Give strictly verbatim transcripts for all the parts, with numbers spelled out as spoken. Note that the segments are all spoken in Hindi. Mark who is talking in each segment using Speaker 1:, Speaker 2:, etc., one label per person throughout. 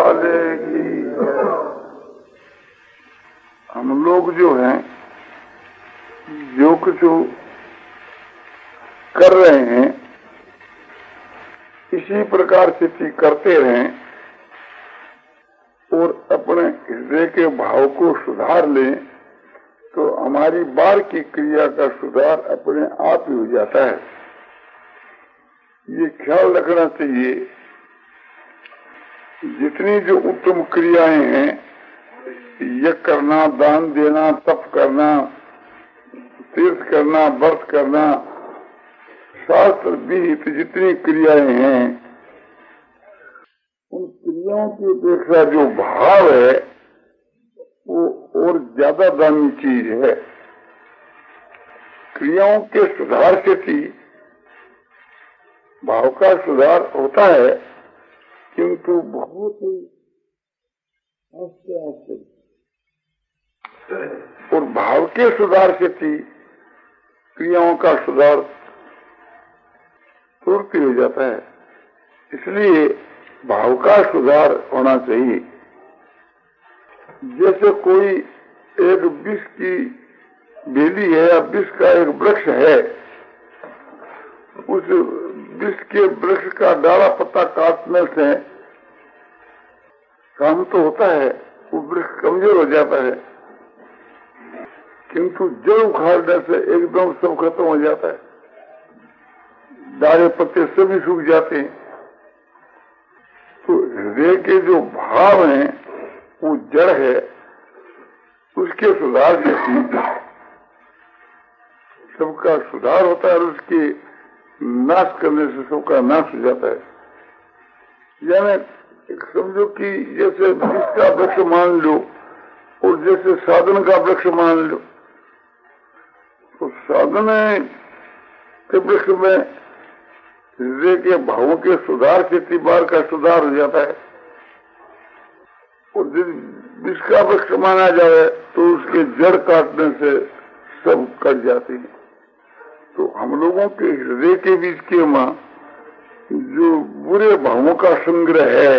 Speaker 1: वाले की। हम लोग जो हैं जो कुछ कर रहे हैं इसी प्रकार से करते रहें और अपने हृदय के भाव को सुधार लें तो हमारी बाहर की क्रिया का सुधार अपने आप ही हो जाता है। ये ख्याल रखना चाहिए, जितनी जो उत्तम क्रियाएं हैं, यज्ञ करना, दान देना, तप करना, तीर्थ करना, व्रत करना, शास्त्र विहित जितनी क्रियाएं हैं, उन क्रियाओं की अपेक्षा जो भाव है वो और ज्यादा दामी चीज है। क्रियाओं के सुधार से भी भाव का सुधार होता है, किंतु बहुत ही आस्ते आस्ते, और भाव के सुधार से भी क्रियाओं का सुधार तुरंत हो जाता है। इसलिए भाव का सुधार होना चाहिए। जैसे कोई एक विष की बेली है या विष का एक वृक्ष है, उस विष के वृक्ष का डाला पत्ता काटने से काम तो होता है, वो वृक्ष कमजोर हो जाता है, किंतु जड़ उखाड़ने से एकदम सब खत्म हो जाता है, डाले पत्ते सभी सूख जाते हैं। तो हृदय के जो भाव हैं वो जड़ है, उसके सुधार से सबका सुधार होता है और उसके नाश करने से सबका नाश हो जाता है। यानी एक समझो कि जैसे विष का वृक्ष मान लो और जैसे साधन का वृक्ष मान लो, तो साधन के वृक्ष में हृदय के भावों के सुधार से तीबार का सुधार हो जाता है, और विष का वृक्ष माना जाए तो उसके जड़ काटने से सब कट जाते हैं। तो हम लोगों के हृदय के बीच के मां जो बुरे भावों का संग्रह है,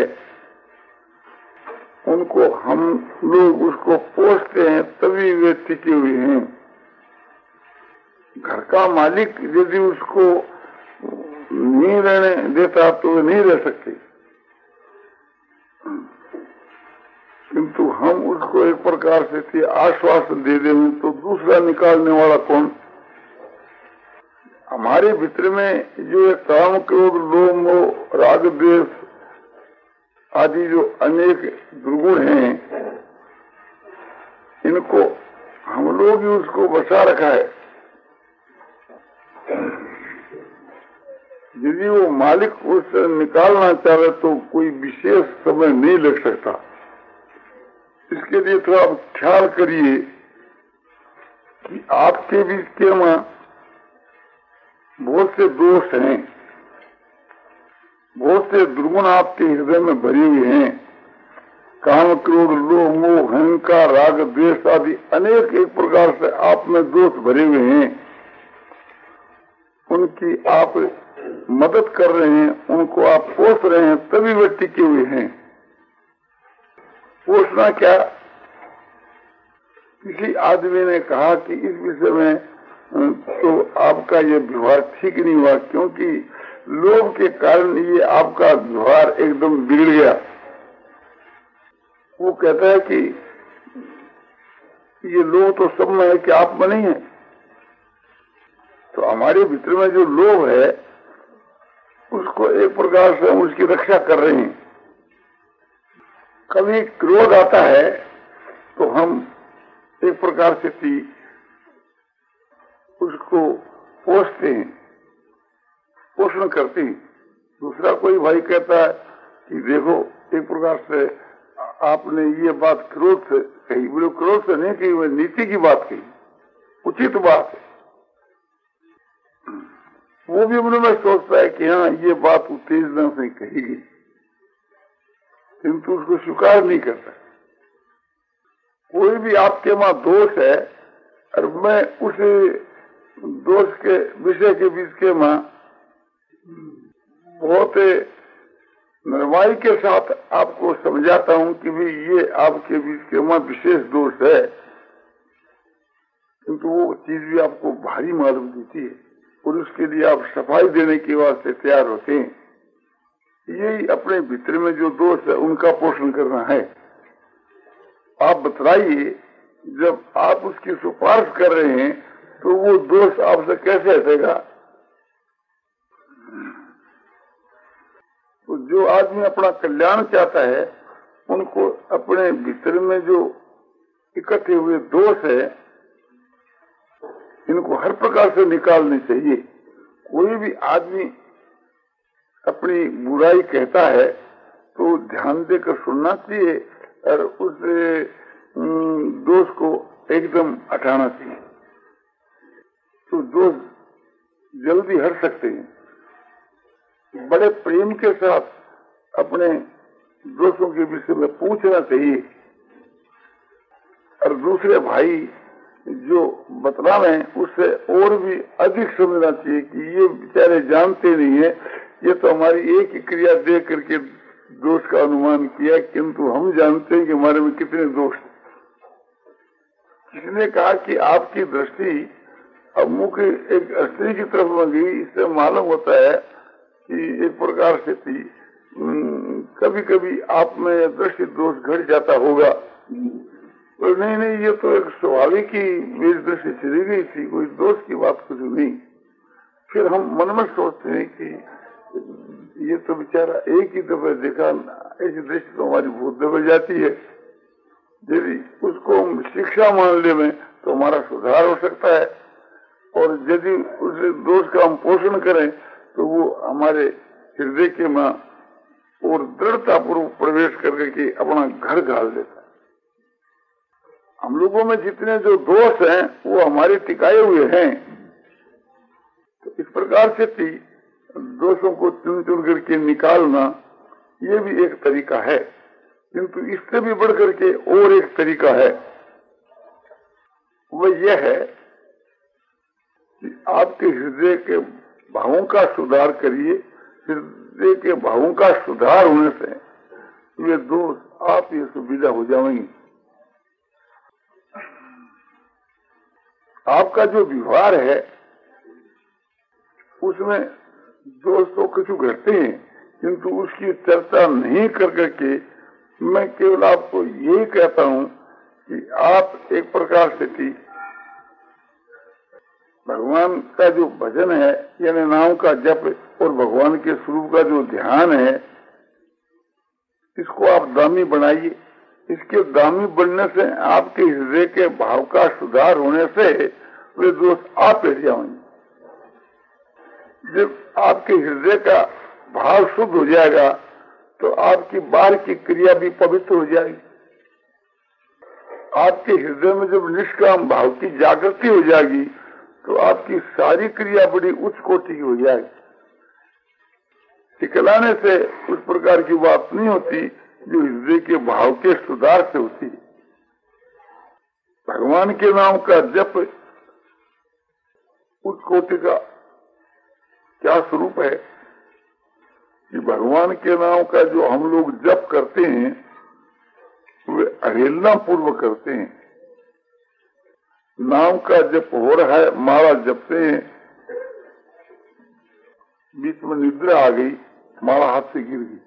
Speaker 1: उनको हम लोग उसको पोषते हैं, तभी वे टिके हुए हैं। घर का मालिक यदि उसको नहीं रहने देता तो वे नहीं रह सकते, किंतु हम उसको एक प्रकार से आश्वासन दे दें तो दूसरा निकालने वाला कौन? हमारे भीतर में जो एक काम, क्रोध, लोभ, मोह, राग, द्वेष आदि जो अनेक दुर्गुण हैं, इनको हम लोग ही उसको बचा रखा है। यदि वो मालिक उससे निकालना चाहे तो कोई विशेष समय नहीं लग सकता। इसके लिए थोड़ा आप ख्याल करिए कि आपके बीच के मां बहुत से दोष हैं, बहुत से दुर्गुण आपके हृदय में भरे हुए हैं। काम, क्रोध, लोभ, मोह, अहंकार, राग, द्वेष आदि अनेक एक प्रकार से आप में दोष भरे हुए हैं। उनकी आप मदद कर रहे हैं, उनको आप पोष रहे हैं, तभी वे टिके हुए हैं। पोषना क्या? किसी आदमी ने कहा कि इस विषय में तो आपका ये व्यवहार ठीक नहीं हुआ, क्योंकि लोभ के कारण ये आपका व्यवहार एकदम बिगड़ गया। वो कहता है कि ये लोभ तो सब में है कि आप में नहीं है। तो हमारे भीतर में जो लोभ है उसको एक प्रकार से हम उसकी रक्षा कर रहे हैं। कभी क्रोध आता है तो हम एक प्रकार से थी उसको पोषते हैं, पोषण करते हैं। दूसरा कोई भाई कहता है कि देखो एक प्रकार से आपने ये बात क्रोध से कही, बोलो क्रोध से नहीं कही, वह नीति की बात कही, उचित बात है। वो भी मन में सोचता है कि हाँ ये बात उत्तेजना से कही गई, किंतु उसको स्वीकार नहीं करता। कोई भी आपके वहां दोष है और मैं उस दोष के विषय के बीच के मां बहुत नरमाई के साथ आपको समझाता हूं कि भाई ये आपके बीच के में विशेष दोष है, किंतु वो चीज भी आपको भारी मालूम देती है और उसके लिए आप सफाई देने के वास्ते तैयार होते हैं। यही अपने भीतर में जो दोष है उनका पोषण करना है। आप बतलाइए, जब आप उसकी सिफारिश कर रहे हैं तो वो दोष आपसे कैसे हटेगा? तो जो आदमी अपना कल्याण चाहता है उनको अपने भीतर में जो इकट्ठे हुए दोष है इनको हर प्रकार से निकालने चाहिए। कोई भी आदमी अपनी बुराई कहता है तो ध्यान देकर सुनना चाहिए और उस दोष को एकदम हटाना चाहिए, तो दोष जल्दी हट सकते हैं। बड़े प्रेम के साथ अपने दोषों के विषय में पूछना चाहिए और दूसरे भाई जो बतला रहे हैं उससे और भी अधिक समझना चाहिए कि ये बेचारे जानते नहीं है, ये तो हमारी एक ही क्रिया देख करके दोष का अनुमान किया, किंतु हम जानते हैं कि हमारे में कितने दोष। किसने कहा कि आपकी दृष्टि अब मुख एक स्त्री की तरफ में गई, इससे मालूम होता है कि एक प्रकार से थी कभी कभी आप में दृष्टि दोष घट जाता होगा। तो नहीं नहीं, ये तो एक स्वाभाविक ही मेरी दृष्टि चली गई थी, कोई दोष की बात कुछ नहीं। फिर हम मन में सोचते हैं कि ये तो बेचारा एक ही दफे देखा, ऐसी दृष्टि तो हमारी बहुत दबे जाती है। यदि उसको हम शिक्षा मान ले में तो हमारा सुधार हो सकता है, और यदि उस दोष का हम पोषण करें तो वो हमारे हृदय के में और दृढ़ता पूर्वक प्रवेश करके के अपना घर गाल देता है। हम लोगों में जितने जो दोष हैं वो हमारे टिकाए हुए हैं, तो इस प्रकार से दोषों को चुन चुन करके निकालना ये भी एक तरीका है, किंतु इससे भी बढ़ करके और एक तरीका है। वह यह है कि आपके हृदय के भावों का सुधार करिए। हृदय के भावों का सुधार होने से ये दोष आप ये सुविधा हो जाएंगे। आपका जो व्यवहार है उसमें दोष तो कुछ घटते हैं, किंतु उसकी चर्चा नहीं कर करके मैं केवल आपको यही कहता हूं कि आप एक प्रकार से थी भगवान का जो भजन है यानी नाम का जप और भगवान के स्वरूप का जो ध्यान है, इसको आप दामी बनाइए। इसके दामी बनने से आपके हृदय के भाव का सुधार होने से वे दोष आप हट जाएंगे। जब आपके हृदय का भाव शुद्ध हो जाएगा तो आपकी बाहर की क्रिया भी पवित्र हो जाएगी। आपके हृदय में जब निष्काम भाव की जागृति हो जाएगी तो आपकी सारी क्रिया बड़ी उच्च कोटि की हो जाएगी। टिकलाने से उस प्रकार की बात नहीं होती जो हृदय के भाव के सुधार से होती है। भगवान के नाम का जप उच्च कोटि का क्या स्वरूप है कि भगवान के नाम का जो हम लोग जप करते हैं वे अवहेलना पूर्वक करते हैं। नाम का जप हो रहा है, माला जपते हैं, बीच में निद्रा आ गई, माला हाथ से गिर गई।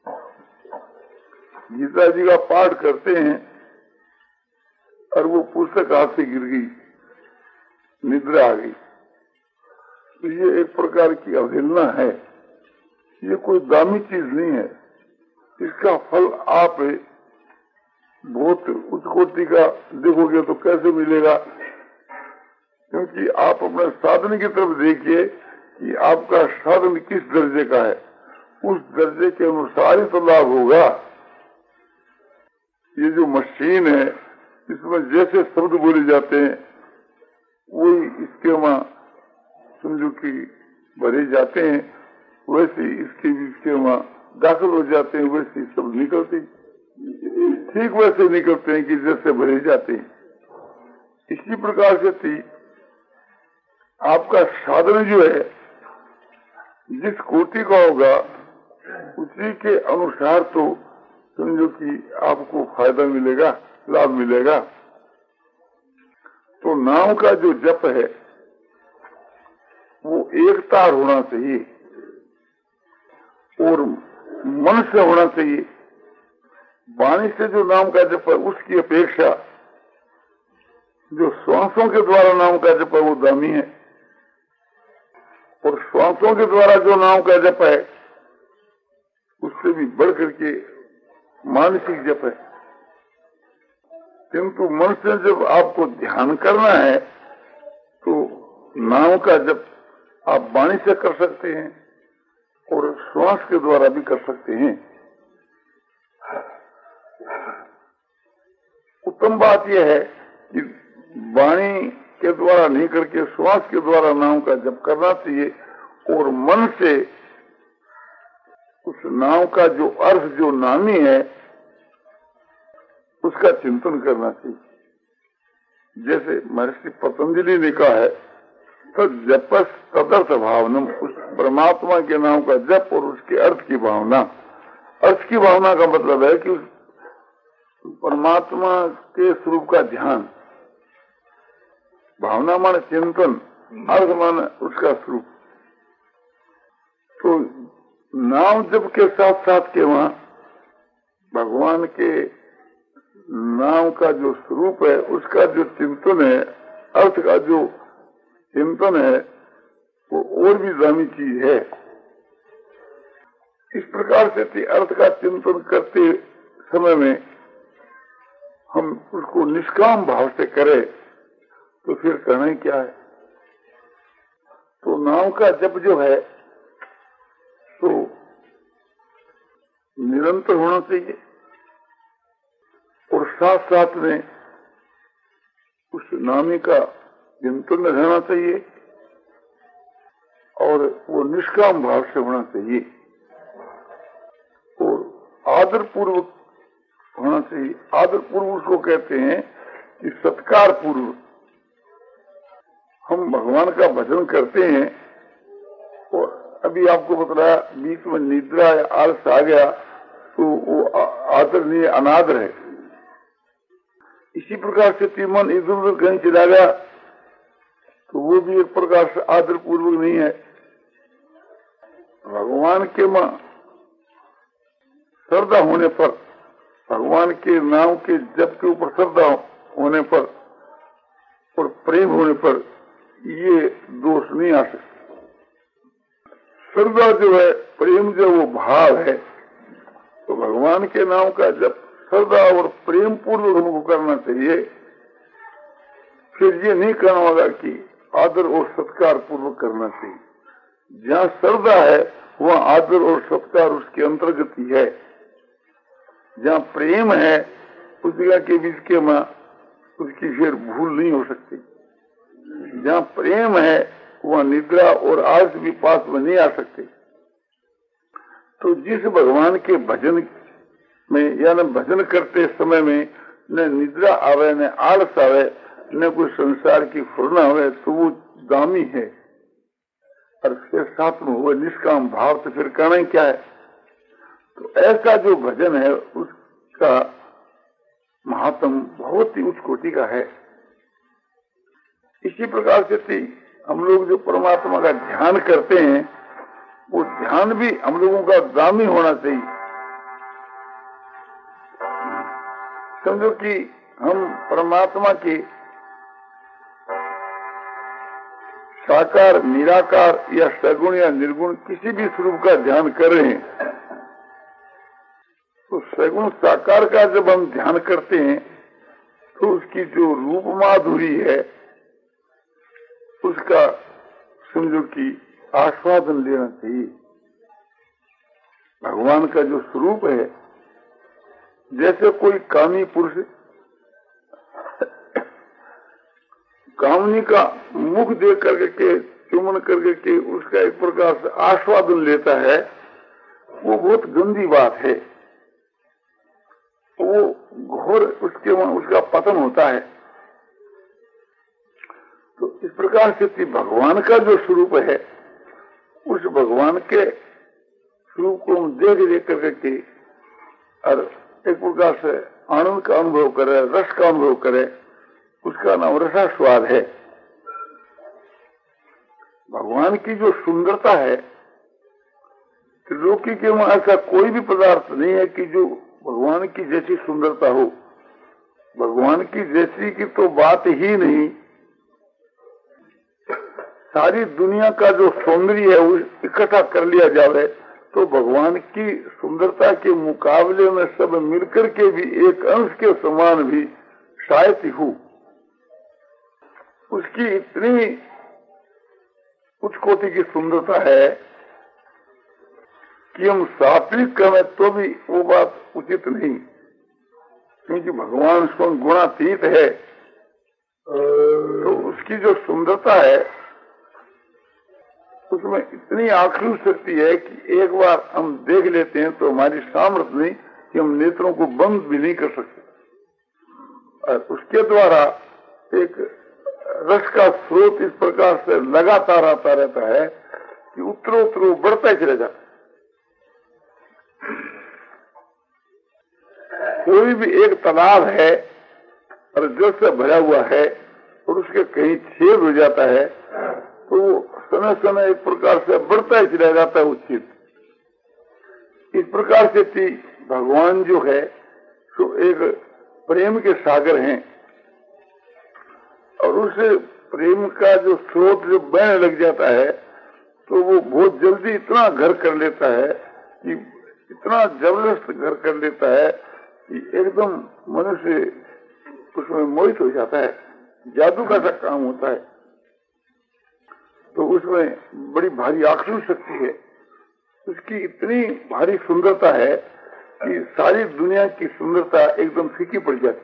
Speaker 1: गीता जी का पाठ करते हैं और वो पुस्तक हाथ से गिर गई, निद्रा आ गई, तो ये एक प्रकार की अवहेलना है। ये कोई दामी चीज नहीं है। इसका फल आप बहुत उच्च कोटि का देखोगे तो कैसे मिलेगा? क्योंकि आप अपने साधन की तरफ देखिए कि आपका साधन किस दर्जे का है, उस दर्जे के अनुसार ही तो लाभ होगा। ये जो मशीन है इसमें जैसे शब्द बोले जाते हैं वही इसके वहां समझो कि भरे जाते हैं, वैसे इसके इसके वहां दाखिल हो जाते हैं, वैसे शब्द निकलते ठीक वैसे निकलते हैं कि जैसे भरे जाते हैं। इसी प्रकार से थी आपका साधन जो है जिस कोटि का होगा उसी के अनुसार तो समझो कि आपको फायदा मिलेगा, लाभ मिलेगा। तो नाम का जो जप है वो एक तार होना चाहिए और मन से होना चाहिए। वाणी से जो नाम का जप है उसकी अपेक्षा जो श्वासों के द्वारा नाम का जप है वो दामी है, और श्वासों के द्वारा जो नाम का जप है उससे भी बढ़ करके मानसिक जप है। किंतु मन से जब आपको ध्यान करना है तो नाम का जप आप वाणी से कर सकते हैं और श्वास के द्वारा भी कर सकते हैं। उत्तम बात यह है कि वाणी के द्वारा नहीं करके श्वास के द्वारा नाम का जप करना चाहिए और मन से उस नाम का जो अर्थ जो नामी है उसका चिंतन करना चाहिए। जैसे महर्षि पतंजलि ने कहा है, तो जपस तदर्थ भावनम, उस परमात्मा के नाम का जप और उसके अर्थ की भावना। अर्थ की भावना का मतलब है कि उस परमात्मा के स्वरूप का ध्यान, भावना माने चिंतन, अर्थ माने उसका स्वरूप। तो नाम जप के साथ साथ के वहां भगवान के नाम का जो स्वरूप है उसका जो चिंतन है, अर्थ का जो चिंतन है वो और भी दामी चीज है। इस प्रकार से अर्थ का चिंतन करते समय में हम उसको निष्काम भाव से करें तो फिर करना ही क्या है। तो नाम का जप जो है तो निरंतर होना चाहिए और साथ साथ में उस नामी का चिंतन रहना चाहिए और वो निष्काम भाव से होना चाहिए और आदर पूर्वक होना चाहिए। आदर पूर्व उसको कहते हैं कि सत्कार पूर्व हम भगवान का भजन करते हैं और अभी आपको बताया बीच में निद्रा या आलस आ गया तो वो आदर नहीं, अनादर है। इसी प्रकार से तीमन इधर उधर कहीं चला गया तो वो भी एक प्रकार से आदर पूर्वक नहीं है। भगवान के मां श्रद्धा होने पर, भगवान के नाम के जप के ऊपर श्रद्धा होने पर और प्रेम होने पर ये दोष नहीं आ सकता। श्रद्धा जो है, प्रेम जो वो भाव है, तो भगवान के नाम का जप श्रद्धा और प्रेम पूर्वक हमको करना चाहिए। फिर ये नहीं करना होगा कि आदर और सत्कार पूर्वक करना चाहिए। जहाँ श्रद्धा है वहाँ आदर और सत्कार उसके अंतर्गत ही है। जहाँ प्रेम है उस जगह के बीच के मां उसकी फिर भूल नहीं हो सकती। जहाँ प्रेम है वहाँ निद्रा और आलस भी पास में नहीं आ सकते। तो जिस भगवान के भजन में या न भजन करते समय में न निद्रा आवे, न आलस आवे, न कोई संसार की फुरना आवे, तो वो दामी है। और फिर साथ में हुए निष्काम भाव, तो फिर करना ही क्या है। तो ऐसा जो भजन है उसका महात्म बहुत ही उच्च कोटि का है। इसी प्रकार से हम लोग जो परमात्मा का ध्यान करते हैं वो ध्यान भी हम लोगों का दामी होना चाहिए। समझो कि हम परमात्मा के साकार, निराकार या सगुण या निर्गुण किसी भी स्वरूप का ध्यान कर रहे हैं, तो सगुण साकार का जब हम ध्यान करते हैं तो उसकी जो रूप माधुरी है उसका समझो कि आस्वादन लेना चाहिए। भगवान का जो स्वरूप है, जैसे कोई कामी पुरुष कामनी का मुख देख करके चुमन करके के उसका एक प्रकार से आस्वादन लेता है, वो बहुत गंदी बात है। वो घोर उसके उसका पतन होता है। तो इस प्रकार से भगवान का जो स्वरूप है उस भगवान के स्वरूप को हम देख देख करके और एक प्रकार से आनंद का अनुभव करे, रस का अनुभव करे, उसका नाम रसास्वाद है। भगवान की जो सुंदरता है, त्रिलोकी के में ऐसा कोई भी पदार्थ नहीं है कि जो भगवान की जैसी सुंदरता हो। भगवान की जैसी की तो बात ही नहीं। सारी दुनिया का जो सौंदर्य है वो इकट्ठा कर लिया जाए तो भगवान की सुंदरता के मुकाबले में सब मिलकर के भी एक अंश के समान भी शायद ही हो। उसकी इतनी उच्च कोटि की सुंदरता है कि हम सात्विक करें तो भी वो बात उचित नहीं, क्योंकि भगवान स्वयं गुणातीत है। तो उसकी जो सुंदरता है उसमें इतनी आखिरी शक्ति है कि एक बार हम देख लेते हैं तो हमारी सामर्थ्य नहीं कि हम नेत्रों को बंद भी नहीं कर सकते। और उसके द्वारा एक रस का स्रोत इस प्रकार से लगातार आता रहता है कि उतरो उतरो बढ़ता ही चले जाता। कोई भी एक तालाब है और जल से भरा हुआ है और उसके कहीं छेद हो जाता है तो समय समय एक प्रकार से बढ़ता ही चला जाता है उचित। इस प्रकार से थी भगवान जो है तो एक प्रेम के सागर हैं और उस प्रेम का जो स्रोत जो बहने लग जाता है तो वो बहुत जल्दी इतना घर कर लेता है कि इतना जबरदस्त घर कर लेता है कि एकदम मनुष्य उसमें मोहित हो जाता है। जादू का सा काम होता है। तो उसमें बड़ी भारी आकर्षण शक्ति है। उसकी इतनी भारी सुंदरता है कि सारी दुनिया की सुंदरता एकदम फीकी पड़ जाती।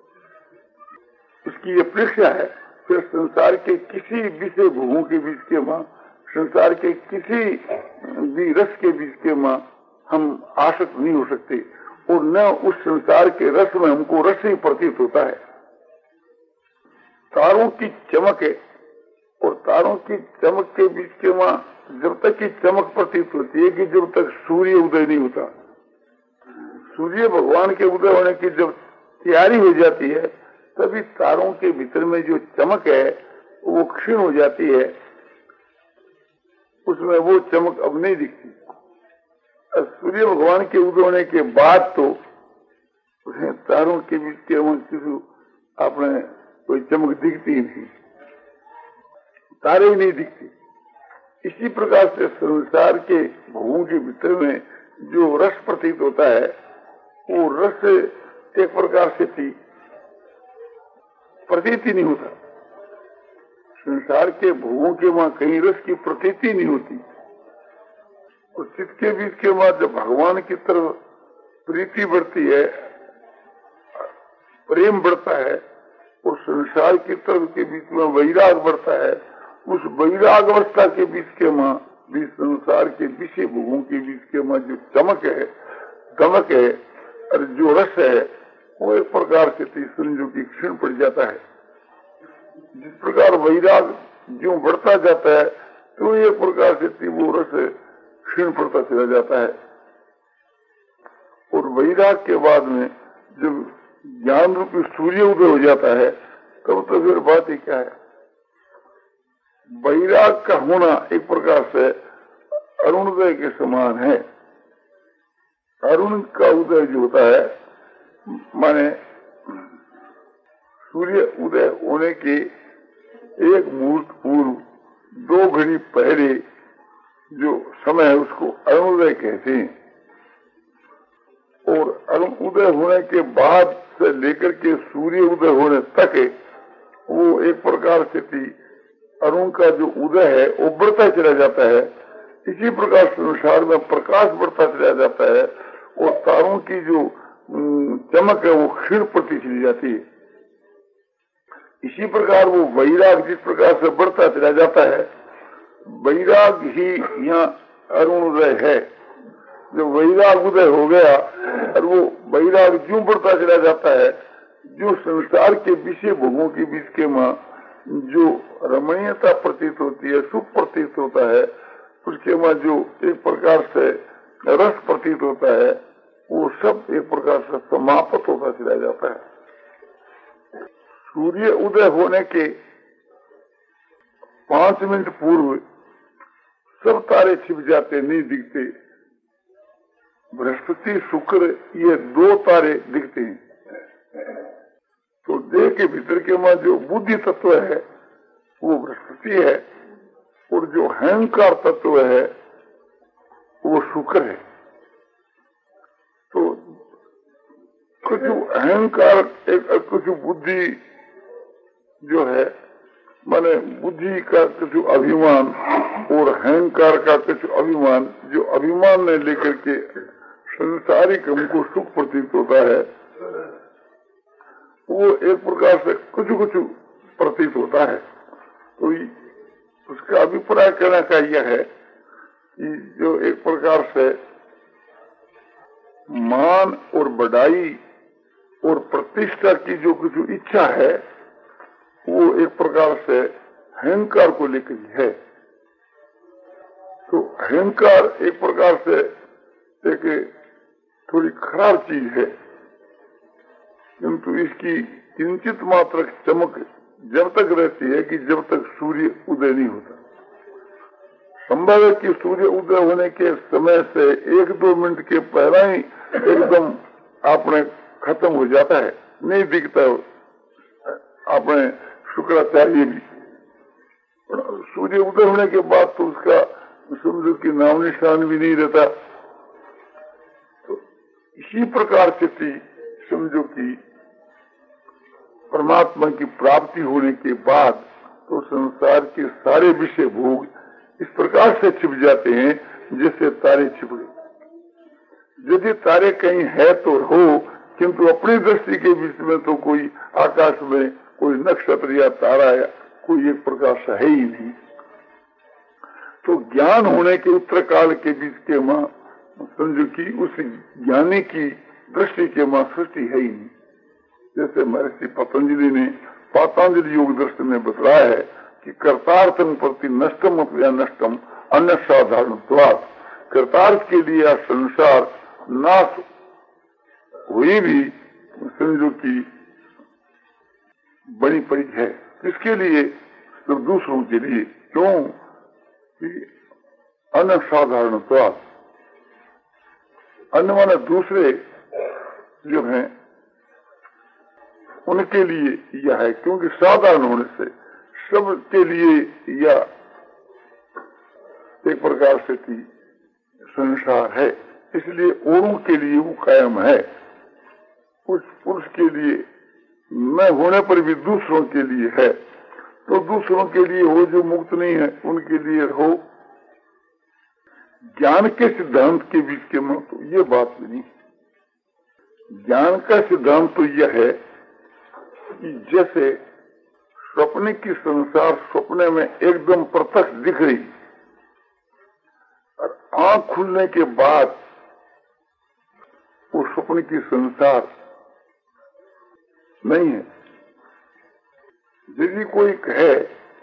Speaker 1: उसकी अपेक्षा है फिर संसार के किसी विषय भोगों के बीच के मां, संसार के किसी भी रस के बीच के मां हम आसक्त नहीं हो सकते और न उस संसार के रस में हमको रस ही प्रतीत होता है। तारों की चमक है और तारों की चमक के बीच के मां जब तक की चमक प्रतीत होती है कि जब तक सूर्य उदय नहीं होता। सूर्य भगवान के उदय होने की जब तैयारी हो जाती है तभी तारों के भीतर में जो चमक है वो क्षीण हो जाती है, उसमें वो चमक अब नहीं दिखती। सूर्य भगवान के उदय होने के बाद तो तारों के बीच के किसी आपने कोई चमक दिखती ही नहीं, तारे ही नहीं दिखती। इसी प्रकार से संसार के भोगों के भीतर में जो रस प्रतीत होता है वो रस एक प्रकार से थी प्रतीति नहीं होता। संसार के भोगों के वहां कहीं रस की प्रतीति नहीं होती। और चित्त के बीच के बाद जब भगवान की तरफ प्रीति बढ़ती है, प्रेम बढ़ता है और संसार की तरफ के बीच में वैराग बढ़ता है, उस वैराग अवस्था के बीच के मां भी संसार के विषय भोगों के बीच के मां जो चमक है, दमक है और जो रस है वो एक प्रकार से संजो की क्षीण पड़ जाता है। जिस प्रकार वैराग जो बढ़ता जाता है तो एक प्रकार से वो रस क्षीण पड़ता चला जाता है। और वैराग के बाद में जब ज्ञान रूपी सूर्य उदय हो जाता है तब तो फिर बात ही क्या है। वैराग का होना एक प्रकार से अरुणोदय के समान है। अरुण का उदय जो होता है माने सूर्य उदय होने के एक मुहूर्त पूर्व दो घड़ी पहले जो समय है उसको अरुणोदय कहते हैं। और अरुण उदय होने के बाद से लेकर के सूर्य उदय होने तक वो एक प्रकार से थी अरुण का जो उदय है वो बढ़ता चला जाता है। इसी प्रकार संसार में प्रकाश बढ़ता चला जाता है और तारों की जो चमक है वो क्षीण पड़ती चली जाती है। इसी प्रकार वो वैराग जिस प्रकार से बढ़ता चला जाता है, वैराग ही यहाँ अरुण उदय है। जो वैराग उदय हो गया और वो वैराग जो बढ़ता चला जाता है, जो संसार के विषय भोगों के बीच के मां जो रमणीयता प्रतीत होती है, सुख प्रतीत होता है, उसके मां जो एक प्रकार से रस प्रतीत होता है, वो सब एक प्रकार से समाप्त होता चला जाता है। सूर्य उदय होने के पांच मिनट पूर्व सब तारे छिप जाते, नहीं दिखते। बृहस्पति शुक्र ये दो तारे दिखते हैं। तो देह के भीतर के में जो बुद्धि तत्व है वो बृहस्पति है, और जो अहंकार तत्व है वो शुक्र है। तो कुछ अहंकार एक कुछ बुद्धि जो है, माने बुद्धि का कुछ अभिमान और अहंकार का कुछ अभिमान, जो अभिमान ने लेकर के संसारिक हमको सुख प्रतीत होता है, वो एक प्रकार से कुछ कुछ प्रतीत होता है। तो उसका अभिप्राय कहने का यह है कि जो एक प्रकार से मान और बढ़ाई और प्रतिष्ठा की जो कुछ इच्छा है, वो एक प्रकार से अहंकार को लेकर है। तो अहंकार एक प्रकार से एक थोड़ी खराब चीज है, किंतु इसकी किंचित मात्र चमक जब तक रहती है कि जब तक सूर्य उदय नहीं होता। संभव है कि सूर्य उदय होने के समय से एक दो मिनट के पहला ही एकदम आपने खत्म हो जाता है, नहीं दिखता आपने शुक्राचार्य भी। सूर्य उदय होने के बाद तो उसका समझो कि नाम निशान भी नहीं रहता। तो इसी प्रकार से थी समझो कि परमात्मा की प्राप्ति होने के बाद तो संसार के सारे विषय भोग इस प्रकार से छिप जाते हैं जैसे तारे छिप गए। यदि तारे कहीं है तो हो, किंतु अपनी दृष्टि के बीच में तो कोई आकाश में कोई नक्षत्र या तारा या कोई एक प्रकार से है ही नहीं। तो ज्ञान होने के उत्तर काल के बीच के मां समझो कि उस ज्ञानी की दृष्टि के मां सृष्टि है ही नहीं। जैसे महर्षि पतंजलि ने पातंजलि योग दर्शन में बताया है कि कर्तार्थम प्रति नष्टम या नष्टम अन्य साधारण द्वार, कर्तार्थ के लिए संसार नाश हुई भी समझो कि बड़ी पड़ी है। किसके लिए? तो दूसरों के लिए। क्यों? कि अन्य साधारण द्वार, अन्य माने दूसरे जो हैं उनके लिए यह है, क्योंकि साधारण होने से सबके लिए यह एक प्रकार से की संसार है, इसलिए औरों के लिए वो कायम है। उस पुरुष के लिए न होने पर भी दूसरों के लिए है, तो दूसरों के लिए हो जो मुक्त नहीं है उनके लिए हो। ज्ञान के सिद्धांत के बीच के में तो ये बात नहीं। ज्ञान का सिद्धांत तो यह है कि जैसे स्वप्न की संसार स्वप्न में एकदम प्रत्यक्ष दिख रही और आंख खुलने के बाद वो स्वप्न की संसार नहीं है। यदि कोई कहे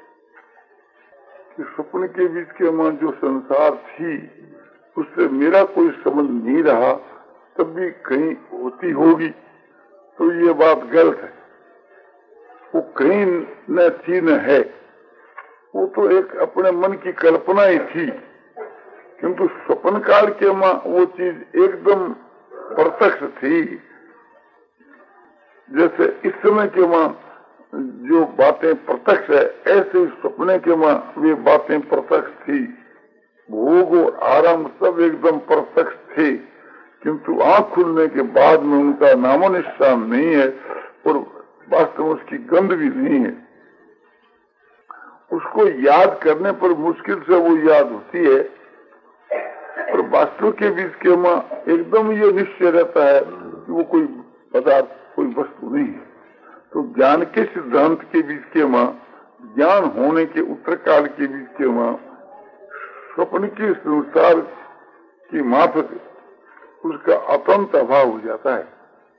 Speaker 1: कि स्वप्न के बीच के मां जो संसार थी उससे मेरा कोई संबंध नहीं रहा, तब भी कहीं होती होगी, तो ये बात गलत है। वो कहीं न थी न है, वो तो एक अपने मन की कल्पना ही थी, किंतु स्वप्न काल के मां वो चीज एकदम प्रत्यक्ष थी। जैसे इस समय के मां जो बातें प्रत्यक्ष है, ऐसे ही स्वप्न के मां वे बातें प्रत्यक्ष थी। भोग और आरंभ सब एकदम प्रत्यक्ष थे, किंतु आंख खुलने के बाद में उनका नामो निशान नहीं है और वास्तव में उसकी गंध भी नहीं है। उसको याद करने पर मुश्किल से वो याद होती है, और वास्तव के बीच के मां एकदम ये निश्चय रहता है कि वो कोई पदार्थ, कोई वस्तु नहीं है। तो ज्ञान के सिद्धांत के बीच के मां, ज्ञान होने के उत्तर काल के बीच के मां स्वप्न की संसार की माफक उसका अत्यंत अभाव हो जाता है।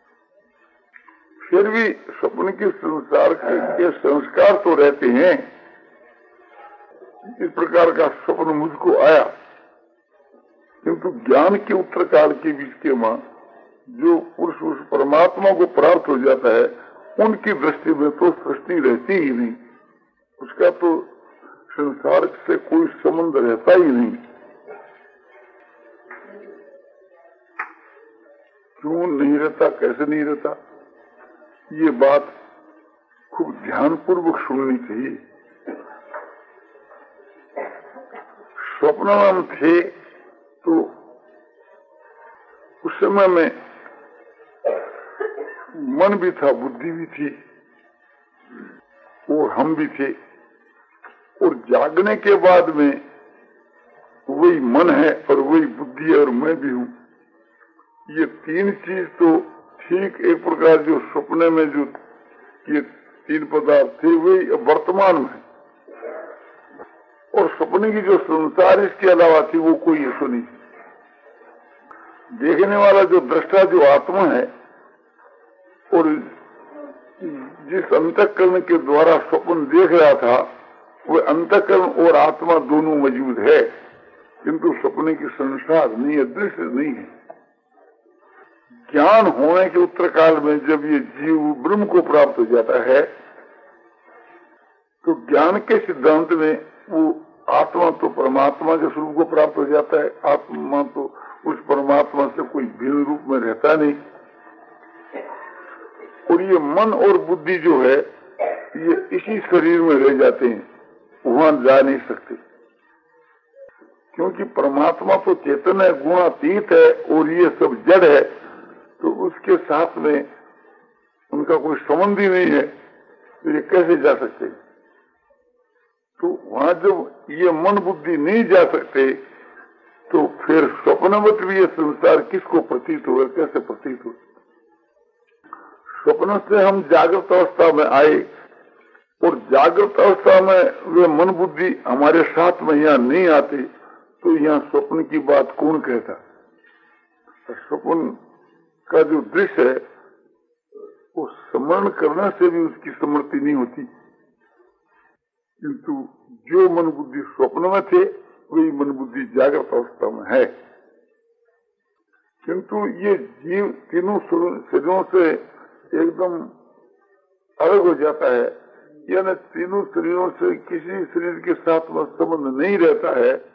Speaker 1: फिर भी स्वप्न के संसार के संस्कार तो रहते हैं। इस प्रकार का स्वप्न मुझको आया, किंतु ज्ञान के उत्तर काल के बीच के मां जो पुरुष उस परमात्मा को प्राप्त हो जाता है, उनकी दृष्टि में तो सृष्टि रहती ही नहीं, उसका तो संसार से कोई संबंध रहता ही नहीं। क्यों नहीं रहता, कैसे नहीं रहता, ये बात खूब ध्यानपूर्वक सुननी चाहिए। स्वप्न हम थे तो उस समय में मन भी था, बुद्धि भी थी और हम भी थे, और जागने के बाद में वही मन है और वही बुद्धि है और मैं भी हूँ। ये तीन चीज तो ठीक एक प्रकार जो सपने में जो ये तीन पदार्थ थे वही वर्तमान में, और सपने की जो संसार इसके अलावा थी वो कोई ऐसा नहीं। देखने वाला जो दृष्टा जो आत्मा है और जिस अंतःकरण के द्वारा स्वप्न देख रहा था, वह अंतःकरण और आत्मा दोनों मौजूद है, किंतु सपने की संसार नहीं है, दृश्य नहीं है। ज्ञान होने के उत्तर काल में जब ये जीव ब्रह्म को प्राप्त हो जाता है, तो ज्ञान के सिद्धांत में वो आत्मा तो परमात्मा के स्वरूप को प्राप्त हो जाता है, आत्मा तो उस परमात्मा से कोई भिन्न रूप में रहता नहीं, और ये मन और बुद्धि जो है ये इसी शरीर में रह जाते हैं, वहां जा नहीं सकते, क्योंकि परमात्मा तो चेतन है, गुणातीत है, और ये सब जड़ है, तो उसके साथ में उनका कोई संबंध ही नहीं है, तो ये कैसे जा सकते। तो वहां जब ये मन बुद्धि नहीं जा सकते, तो फिर स्वप्नवत भी ये संसार किसको प्रतीत होगा, कैसे प्रतीत हो। स्वप्न से हम जागृत अवस्था में आए, और जागृत अवस्था में वे मन बुद्धि हमारे साथ में यहाँ नहीं आते, तो यहाँ स्वप्न की बात कौन कहता। स्वप्न का जो दृश्य है वो स्मरण करने से भी उसकी स्मृति नहीं होती, किंतु जो मन बुद्धि स्वप्न में थे वही मन बुद्धि जागृत अवस्था में है। किंतु ये जीव तीनों शरीरों से एकदम अलग हो जाता है, यानी तीनों शरीरों से किसी शरीर के साथ में संबंध नहीं रहता है,